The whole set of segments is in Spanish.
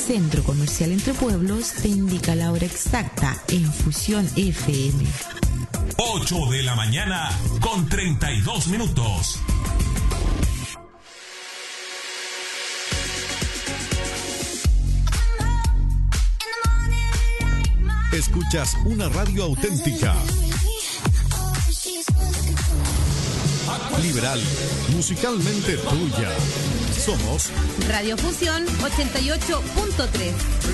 Centro Comercial Entre Pueblos te indica la hora exacta en Fusión FM. 8 de la mañana con 32 minutos. Escuchas una radio auténtica, liberal, musicalmente tuya. Somos Radio Fusión 88.3.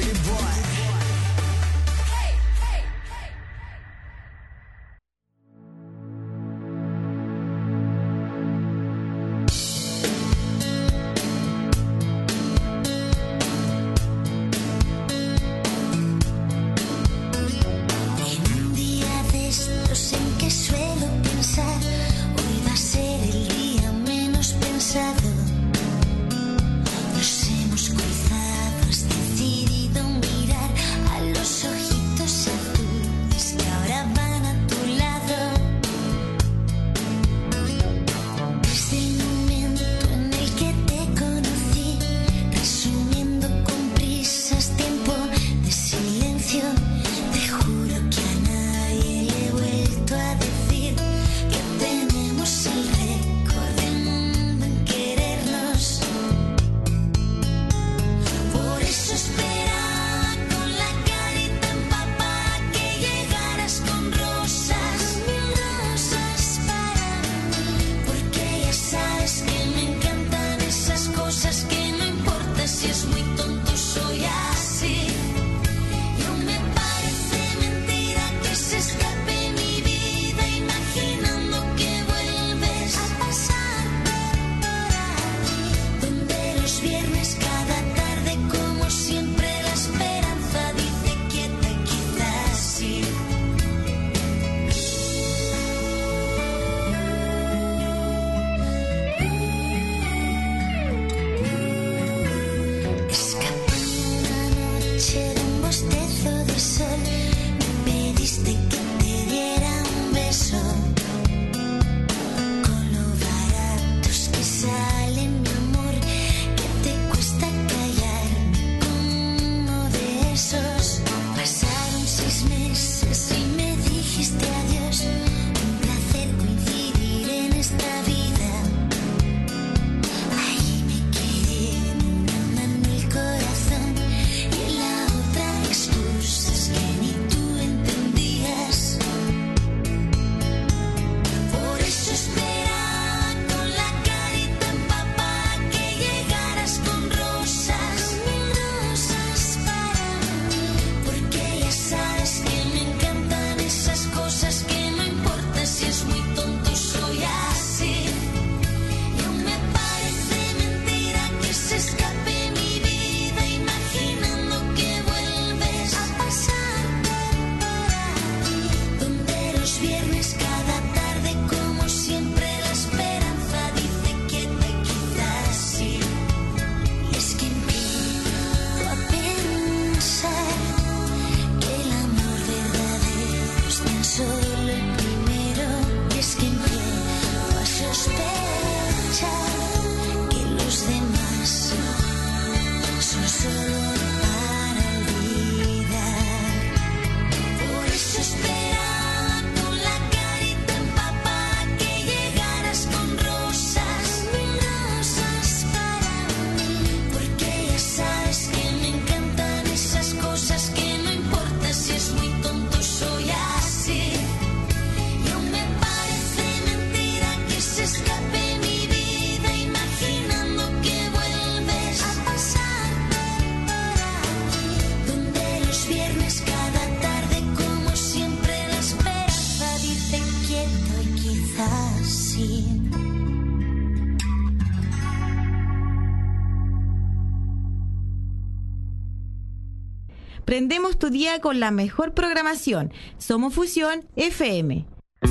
Prendemos tu día con la mejor programación. Somos Fusión FM.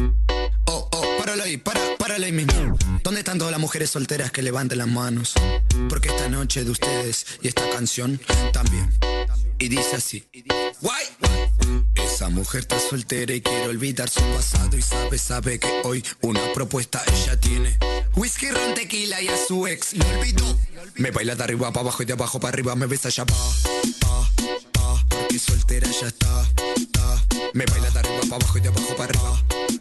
Párale ahí mismo. ¿Dónde están todas las mujeres solteras que levanten las manos? Porque esta noche de ustedes y esta canción también. Y dice así. Guay. Esa mujer está soltera y quiere olvidar su pasado y sabe que hoy una propuesta ella tiene. Whisky, ron, tequila y a su ex lo olvidó. Me baila de arriba para abajo y de abajo para arriba, me besa ya porque soltera ya está. Me baila de arriba para abajo y de abajo para arriba.